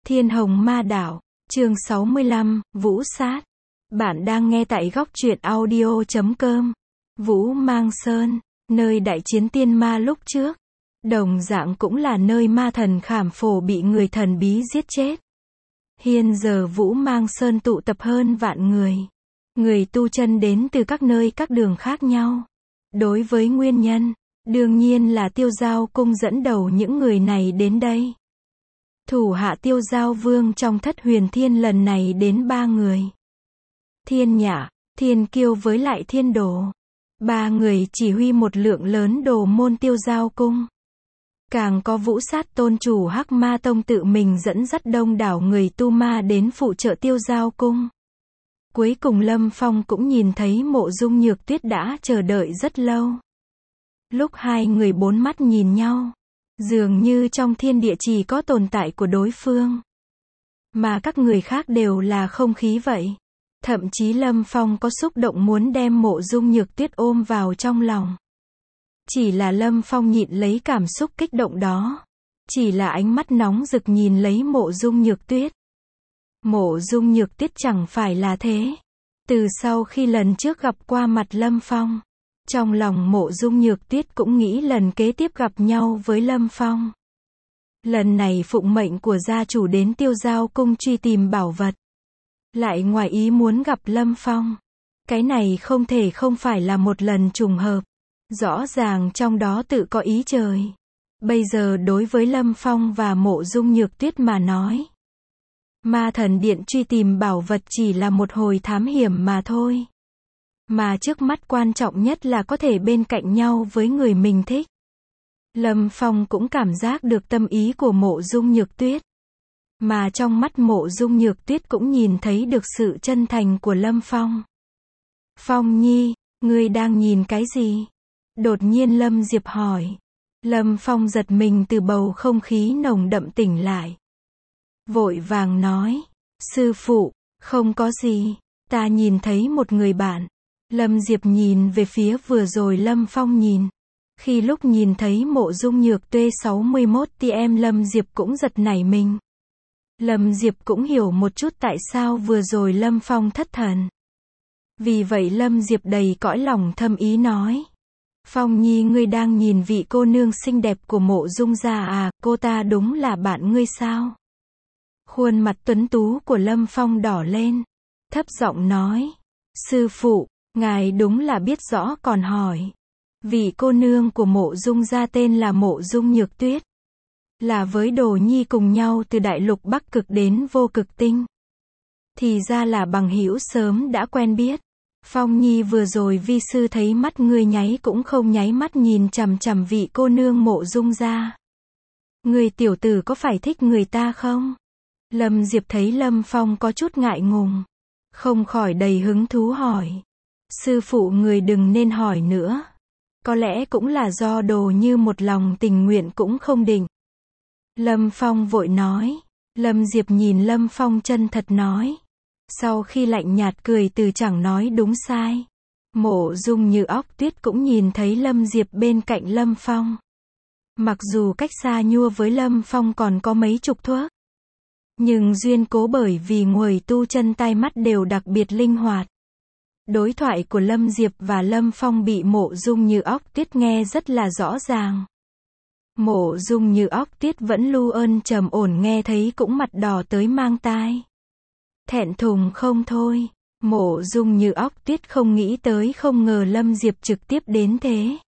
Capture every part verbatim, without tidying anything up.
Thiên Hồng Ma Đảo, chương sáu mươi lăm, Vũ Sát. Bạn đang nghe tại góc truyện audio chấm com. Vũ Mang Sơn, nơi đại chiến tiên ma lúc trước. Đồng dạng cũng là nơi ma thần Khảm Phổ bị người thần bí giết chết. Hiện giờ Vũ Mang Sơn tụ tập hơn vạn người. Người tu chân đến từ các nơi các đường khác nhau. Đối với nguyên nhân, đương nhiên là Tiêu Giao Cung dẫn đầu những người này đến đây. Thủ hạ Tiêu Giao Vương trong Thất Huyền Thiên lần này đến ba người. Thiên Nhã, Thiên Kiêu với lại Thiên Đồ. Ba người chỉ huy một lượng lớn đồ môn Tiêu Giao Cung. Càng có Vũ Sát tôn chủ Hắc Ma Tông tự mình dẫn dắt đông đảo người tu ma đến phụ trợ Tiêu Giao Cung. Cuối cùng Lâm Phong cũng nhìn thấy Mộ Dung Nhược Tuyết đã chờ đợi rất lâu. Lúc hai người bốn mắt nhìn nhau, dường như trong thiên địa chỉ có tồn tại của đối phương. Mà các người khác đều là không khí vậy. Thậm chí Lâm Phong có xúc động muốn đem Mộ Dung Nhược Tuyết ôm vào trong lòng. Chỉ là Lâm Phong nhịn lấy cảm xúc kích động đó. Chỉ là ánh mắt nóng rực nhìn lấy Mộ Dung Nhược Tuyết. Mộ Dung Nhược Tuyết chẳng phải là thế. Từ sau khi lần trước gặp qua mặt Lâm Phong, trong lòng Mộ Dung Nhược Tuyết cũng nghĩ lần kế tiếp gặp nhau với Lâm Phong. Lần này phụng mệnh của gia chủ đến Tiêu Giao Cung truy tìm bảo vật. Lại ngoài ý muốn gặp Lâm Phong. Cái này không thể không phải là một lần trùng hợp. Rõ ràng trong đó tự có ý trời. Bây giờ đối với Lâm Phong và Mộ Dung Nhược Tuyết mà nói, Ma Thần Điện truy tìm bảo vật chỉ là một hồi thám hiểm mà thôi. Mà trước mắt quan trọng nhất là có thể bên cạnh nhau với người mình thích. Lâm Phong cũng cảm giác được tâm ý của Mộ Dung Nhược Tuyết. Mà trong mắt Mộ Dung Nhược Tuyết cũng nhìn thấy được sự chân thành của Lâm Phong. Phong Nhi, ngươi đang nhìn cái gì? Đột nhiên Lâm Diệp hỏi. Lâm Phong giật mình từ bầu không khí nồng đậm tỉnh lại. Vội vàng nói. Sư phụ, không có gì. Ta nhìn thấy một người bạn. Lâm Diệp nhìn về phía vừa rồi Lâm Phong nhìn. Khi lúc nhìn thấy Mộ Dung Nhược Tuyết sáu mươi mốt ti em Lâm Diệp cũng giật nảy mình. Lâm Diệp cũng hiểu một chút tại sao vừa rồi Lâm Phong thất thần. Vì vậy Lâm Diệp đầy cõi lòng thâm ý nói. Phong Nhi, ngươi đang nhìn vị cô nương xinh đẹp của Mộ Dung gia à, cô ta đúng là bạn ngươi sao? Khuôn mặt tuấn tú của Lâm Phong đỏ lên. Thấp giọng nói. Sư phụ, ngài đúng là biết rõ còn hỏi. Vị cô nương của Mộ Dung gia tên là Mộ Dung Nhược Tuyết. Là với Đồ Nhi cùng nhau từ đại lục Bắc Cực đến Vô Cực Tinh. Thì ra là bằng hữu sớm đã quen biết. Phong Nhi, vừa rồi vi sư thấy mắt ngươi nháy cũng không nháy mắt nhìn chằm chằm vị cô nương Mộ Dung gia. Người tiểu tử có phải thích người ta không? Lâm Diệp thấy Lâm Phong có chút ngại ngùng, không khỏi đầy hứng thú hỏi. Sư phụ, người đừng nên hỏi nữa. Có lẽ cũng là do Đồ Như một lòng tình nguyện cũng không định. Lâm Phong vội nói. Lâm Diệp nhìn Lâm Phong chân thật nói. Sau khi lạnh nhạt cười từ chẳng nói đúng sai. Mộ Dung Như Óc Tuyết cũng nhìn thấy Lâm Diệp bên cạnh Lâm Phong. Mặc dù cách xa nhua với Lâm Phong còn có mấy chục thước, nhưng duyên cố bởi vì người tu chân tai mắt đều đặc biệt linh hoạt. Đối thoại của Lâm Diệp và Lâm Phong bị Mộ Dung Như Óc Tuyết nghe rất là rõ ràng. Mộ Dung Như Óc Tuyết vẫn lưu ơn trầm ổn nghe thấy cũng mặt đỏ tới mang tai. Thẹn thùng không thôi. Mộ Dung Như Óc Tuyết không nghĩ tới không ngờ Lâm Diệp trực tiếp đến thế.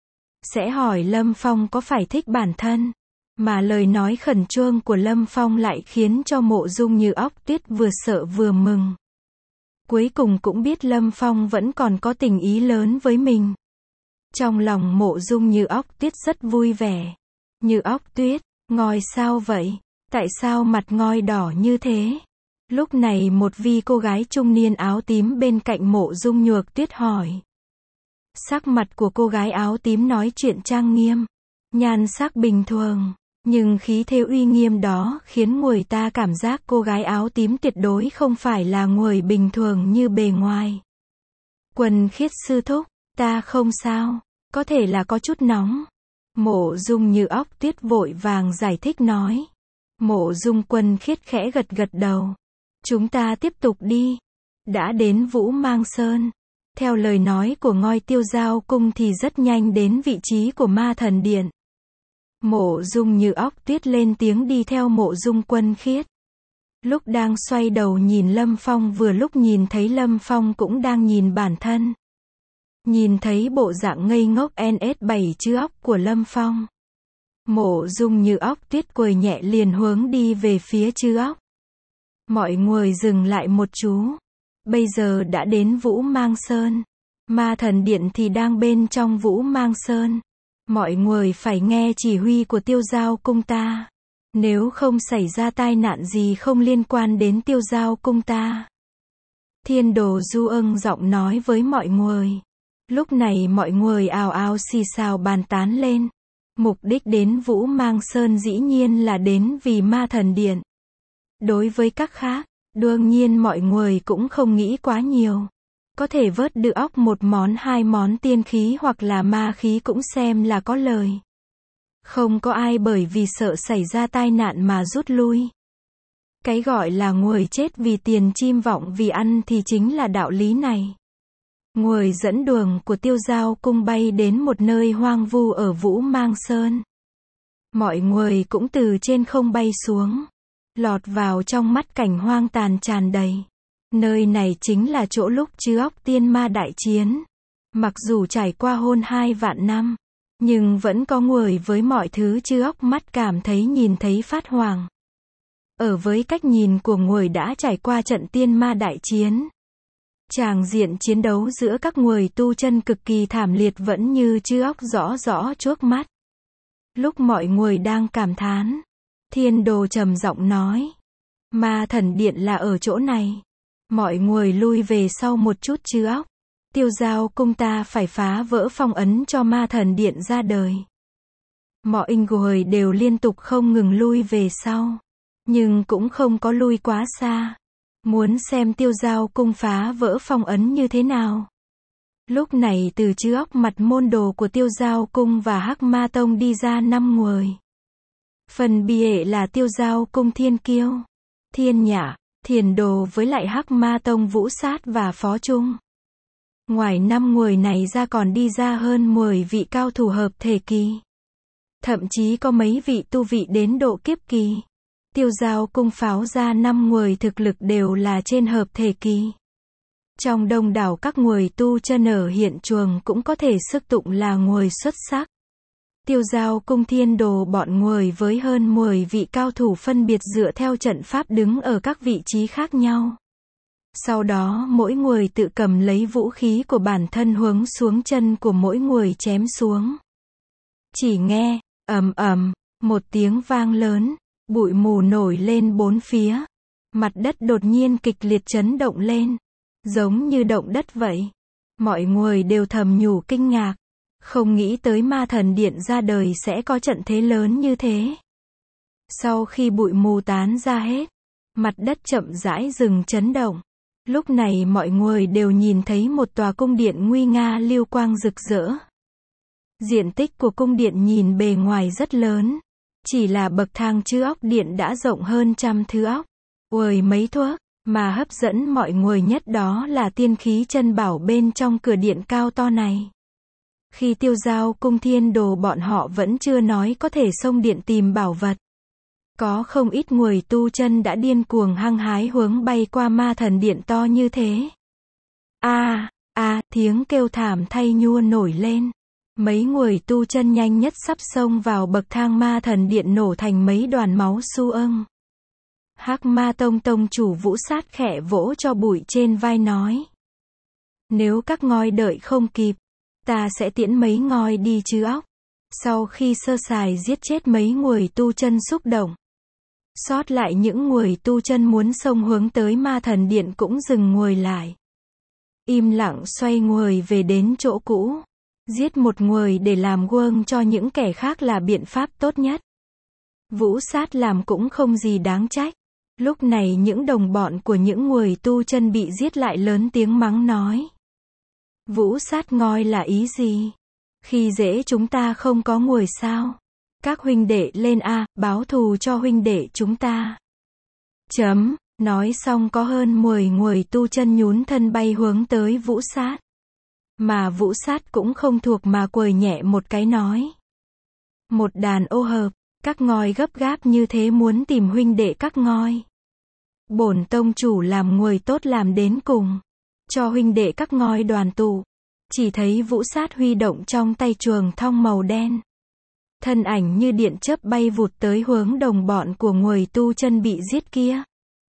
Sẽ hỏi Lâm Phong có phải thích bản thân. Mà lời nói khẩn trương của Lâm Phong lại khiến cho Mộ Dung Như Óc Tuyết vừa sợ vừa mừng. Cuối cùng cũng biết Lâm Phong vẫn còn có tình ý lớn với mình. Trong lòng Mộ Dung Như Óc Tuyết rất vui vẻ. Như Óc Tuyết, ngoi sao vậy? Tại sao mặt ngoi đỏ như thế? Lúc này một vi cô gái trung niên áo tím bên cạnh Mộ Dung Nhược Tuyết hỏi. Sắc mặt của cô gái áo tím nói chuyện trang nghiêm, nhan sắc bình thường, nhưng khí thế uy nghiêm đó khiến người ta cảm giác cô gái áo tím tuyệt đối không phải là người bình thường như bề ngoài. Quần Khiết sư thúc, ta không sao, có thể là có chút nóng. Mộ Dung Như Óc Tuyết vội vàng giải thích nói. Mộ Dung Quân Khiết khẽ gật gật đầu. Chúng ta tiếp tục đi. Đã đến Vũ Mang Sơn. Theo lời nói của ngôi Tiêu Giao Cung thì rất nhanh đến vị trí của Ma Thần Điện. Mộ Dung Như Óc Tuyết lên tiếng đi theo Mộ Dung Quân Khiết. Lúc đang xoay đầu nhìn Lâm Phong vừa lúc nhìn thấy Lâm Phong cũng đang nhìn bản thân. Nhìn thấy bộ dạng ngây ngốc en ét bảy chữ óc của Lâm Phong. Mộ Dung Như Óc Tuyết cười nhẹ liền hướng đi về phía chữ óc. Mọi người dừng lại một chú. Bây giờ đã đến Vũ Mang Sơn. Ma Thần Điện thì đang bên trong Vũ Mang Sơn. Mọi người phải nghe chỉ huy của Tiêu Giao Cung ta. Nếu không xảy ra tai nạn gì không liên quan đến Tiêu Giao Cung ta. Thiên Đồ Du Ưng giọng nói với mọi người. Lúc này mọi người ào ào xì xào bàn tán lên. Mục đích đến Vũ Mang Sơn dĩ nhiên là đến vì Ma Thần Điện. Đối với các khác, đương nhiên mọi người cũng không nghĩ quá nhiều. Có thể vớt được óc một món hai món tiên khí hoặc là ma khí cũng xem là có lời. Không có ai bởi vì sợ xảy ra tai nạn mà rút lui. Cái gọi là người chết vì tiền chim vọng vì ăn thì chính là đạo lý này. Người dẫn đường của Tiêu Giao Cung bay đến một nơi hoang vu ở Vũ Mang Sơn. Mọi người cũng từ trên không bay xuống. Lọt vào trong mắt cảnh hoang tàn tràn đầy. Nơi này chính là chỗ lúc chư óc tiên ma đại chiến. Mặc dù trải qua hơn hai vạn năm, nhưng vẫn có người với mọi thứ chư óc mắt cảm thấy nhìn thấy phát hoàng. Ở với cách nhìn của người đã trải qua trận tiên ma đại chiến. Tràng diện chiến đấu giữa các người tu chân cực kỳ thảm liệt vẫn như chư óc rõ rõ trước mắt. Lúc mọi người đang cảm thán, Thiên Đồ trầm giọng nói. Ma Thần Điện là ở chỗ này. Mọi người lui về sau một chút chư óc. Tiêu Giao Cung ta phải phá vỡ phong ấn cho Ma Thần Điện ra đời. Mọi người đều liên tục không ngừng lui về sau. Nhưng cũng không có lui quá xa. Muốn xem Tiêu Giao Cung phá vỡ phong ấn như thế nào. Lúc này từ chư óc mặt môn đồ của Tiêu Giao Cung và Hắc Ma Tông đi ra năm người. Phần bìa là Tiêu Giao Cung Thiên Kiêu, Thiên Nhã, Thiền Đồ với lại Hắc Ma Tông Vũ Sát và Phó Trung. Ngoài năm người này ra còn đi ra hơn mười vị cao thủ hợp thể kỳ. Thậm chí có mấy vị tu vị đến độ kiếp kỳ. Tiêu Giao Cung pháo ra năm người thực lực đều là trên hợp thể kỳ. Trong đông đảo các người tu chân ở hiện trường cũng có thể sức tụng là người xuất sắc. Tiêu Giao Cung Thiên Đồ bọn người với hơn mười vị cao thủ phân biệt dựa theo trận pháp đứng ở các vị trí khác nhau. Sau đó mỗi người tự cầm lấy vũ khí của bản thân hướng xuống chân của mỗi người chém xuống. Chỉ nghe, ầm ầm, một tiếng vang lớn, bụi mù nổi lên bốn phía. Mặt đất đột nhiên kịch liệt chấn động lên, giống như động đất vậy. Mọi người đều thầm nhủ kinh ngạc. Không nghĩ tới Ma Thần Điện ra đời sẽ có trận thế lớn như thế. Sau khi bụi mù tán ra hết, mặt đất chậm rãi dừng chấn động. Lúc này mọi người đều nhìn thấy một tòa cung điện nguy nga lưu quang rực rỡ. Diện tích của cung điện nhìn bề ngoài rất lớn. Chỉ là bậc thang chư óc điện đã rộng hơn trăm thứ óc. Uầy mấy thước, mà hấp dẫn mọi người nhất đó là tiên khí chân bảo bên trong cửa điện cao to này. Khi Tiêu Giao Cung Thiên Đồ bọn họ vẫn chưa nói có thể xông điện tìm bảo vật. Có không ít người tu chân đã điên cuồng hăng hái hướng bay qua Ma Thần Điện to như thế. A, a, tiếng kêu thảm thay nhua nổi lên. Mấy người tu chân nhanh nhất sắp xông vào bậc thang Ma Thần Điện nổ thành mấy đoàn máu su âng. Hắc Ma Tông tông chủ Vũ Sát khẽ vỗ cho bụi trên vai nói. Nếu các ngôi đợi không kịp, ta sẽ tiễn mấy ngôi đi chứ óc. Sau khi sơ sài giết chết mấy người tu chân xúc động. Sót lại những người tu chân muốn xông hướng tới Ma Thần Điện cũng dừng người lại. Im lặng xoay người về đến chỗ cũ. Giết một người để làm gương cho những kẻ khác là biện pháp tốt nhất. Vũ Sát làm cũng không gì đáng trách. Lúc này những đồng bọn của những người tu chân bị giết lại lớn tiếng mắng nói. Vũ Sát ngoi là ý gì? Khi dễ chúng ta không có người sao? Các huynh đệ lên a, báo thù cho huynh đệ chúng ta. Chấm, nói xong có hơn mười người tu chân nhún thân bay hướng tới Vũ Sát. Mà Vũ Sát cũng không thuộc mà quời nhẹ một cái nói. Một đàn ô hợp, các ngoi gấp gáp như thế muốn tìm huynh đệ các ngoi. Bổn tông chủ làm người tốt làm đến cùng. Cho huynh đệ các ngoi đoàn tụ. Chỉ thấy Vũ Sát huy động trong tay trường thong màu đen. Thân ảnh như điện chớp bay vụt tới hướng đồng bọn của người tu chân bị giết kia.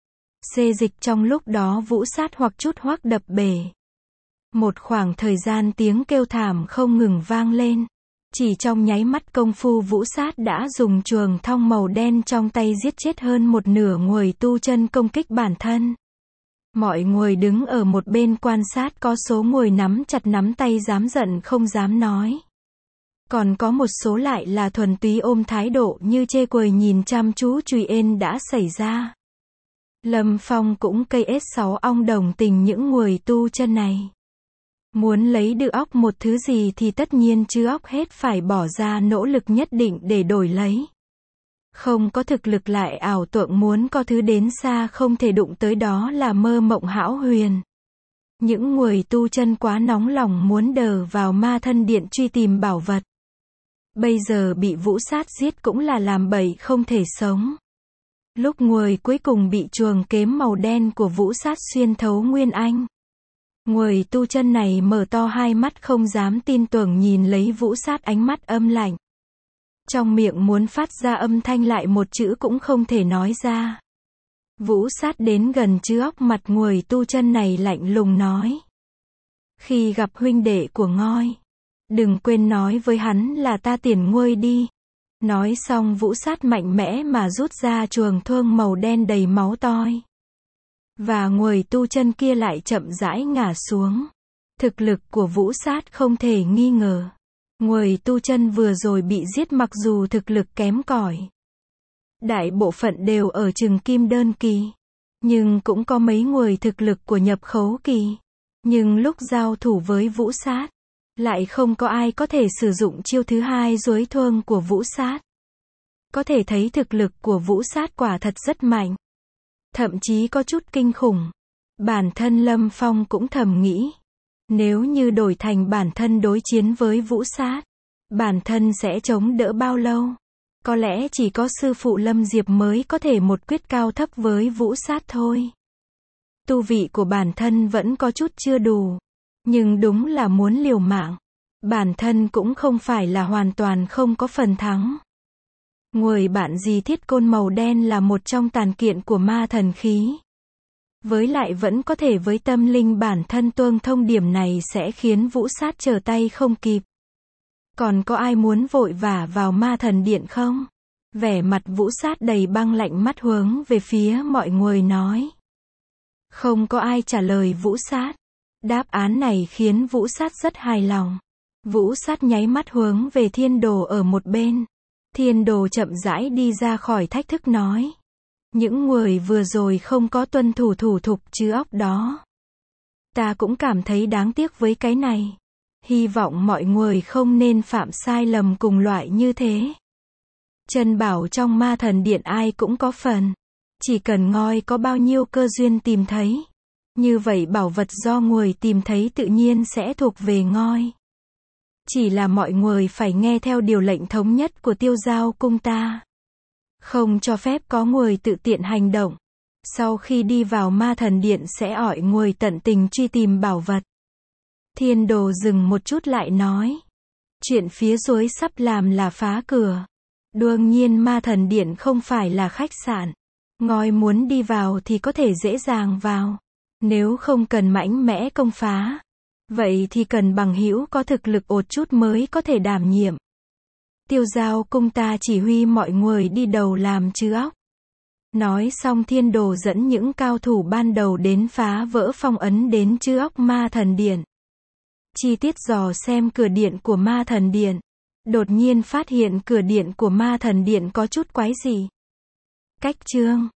Xê dịch trong lúc đó Vũ Sát hoặc chút hoắc đập bể. Một khoảng thời gian tiếng kêu thảm không ngừng vang lên. Chỉ trong nháy mắt công phu Vũ Sát đã dùng trường thong màu đen trong tay giết chết hơn một nửa người tu chân công kích bản thân. Mọi người đứng ở một bên quan sát có số người nắm chặt nắm tay dám giận không dám nói. Còn có một số lại là thuần túy ôm thái độ như chê cười nhìn chăm chú chuyện đã xảy ra. Lâm Phong cũng cây ét sáu ong đồng tình những người tu chân này. Muốn lấy được óc một thứ gì thì tất nhiên chứ óc hết phải bỏ ra nỗ lực nhất định để đổi lấy. Không có thực lực lại ảo tưởng muốn có thứ đến xa không thể đụng tới đó là mơ mộng hão huyền. Những người tu chân quá nóng lòng muốn đờ vào ma thân điện truy tìm bảo vật. Bây giờ bị Vũ Sát giết cũng là làm bậy không thể sống. Lúc người cuối cùng bị chuồng kếm màu đen của Vũ Sát xuyên thấu nguyên anh. Người tu chân này mở to hai mắt không dám tin tưởng nhìn lấy Vũ Sát ánh mắt âm lạnh. Trong miệng muốn phát ra âm thanh lại một chữ cũng không thể nói ra. Vũ Sát đến gần chứ óc mặt người tu chân này lạnh lùng nói. Khi gặp huynh đệ của ngoi, đừng quên nói với hắn là ta tiền nguôi đi. Nói xong Vũ Sát mạnh mẽ mà rút ra chuồng thương màu đen đầy máu toi. Và người tu chân kia lại chậm rãi ngả xuống. Thực lực của Vũ Sát không thể nghi ngờ. Người tu chân vừa rồi bị giết mặc dù thực lực kém cỏi. Đại bộ phận đều ở chừng kim đơn kỳ. Nhưng cũng có mấy người thực lực của nhập khấu kỳ. Nhưng lúc giao thủ với Vũ Sát, lại không có ai có thể sử dụng chiêu thứ hai duỗi thương của Vũ Sát. Có thể thấy thực lực của Vũ Sát quả thật rất mạnh. Thậm chí có chút kinh khủng. Bản thân Lâm Phong cũng thầm nghĩ. Nếu như đổi thành bản thân đối chiến với Vũ Sát, bản thân sẽ chống đỡ bao lâu? Có lẽ chỉ có sư phụ Lâm Diệp mới có thể một quyết cao thấp với Vũ Sát thôi. Tu vị của bản thân vẫn có chút chưa đủ. Nhưng đúng là muốn liều mạng. Bản thân cũng không phải là hoàn toàn không có phần thắng. Người bạn gì thiết côn màu đen là một trong tàn kiện của ma thần khí. Với lại vẫn có thể với tâm linh bản thân tương thông điểm này sẽ khiến Vũ Sát trở tay không kịp. Còn có ai muốn vội vã vào ma thần điện không? Vẻ mặt Vũ Sát đầy băng lạnh mắt hướng về phía mọi người nói. Không có ai trả lời Vũ Sát. Đáp án này khiến Vũ Sát rất hài lòng. Vũ Sát nháy mắt hướng về Thiên Đồ ở một bên. Thiên Đồ chậm rãi đi ra khỏi thách thức nói. Những người vừa rồi không có tuân thủ thủ thục chứ óc đó. Ta cũng cảm thấy đáng tiếc với cái này. Hy vọng mọi người không nên phạm sai lầm cùng loại như thế. Trân bảo trong ma thần điện ai cũng có phần. Chỉ cần ngoi có bao nhiêu cơ duyên tìm thấy. Như vậy bảo vật do người tìm thấy tự nhiên sẽ thuộc về ngoi. Chỉ là mọi người phải nghe theo điều lệnh thống nhất của Tiêu Giao cung ta. Không cho phép có người tự tiện hành động. Sau khi đi vào ma thần điện sẽ ỏi người tận tình truy tìm bảo vật. Thiên Đồ dừng một chút lại nói. Chuyện phía dưới sắp làm là phá cửa. Đương nhiên ma thần điện không phải là khách sạn. Ngoi muốn đi vào thì có thể dễ dàng vào. Nếu không cần mạnh mẽ công phá. Vậy thì cần bằng hữu có thực lực ột chút mới có thể đảm nhiệm. Tiêu Giao cung ta chỉ huy mọi người đi đầu làm chứ óc. Nói xong Thiên Đồ dẫn những cao thủ ban đầu đến phá vỡ phong ấn đến chứ óc ma thần điện. Chi tiết dò xem cửa điện của ma thần điện. Đột nhiên phát hiện cửa điện của ma thần điện có chút quái gì. Cách chương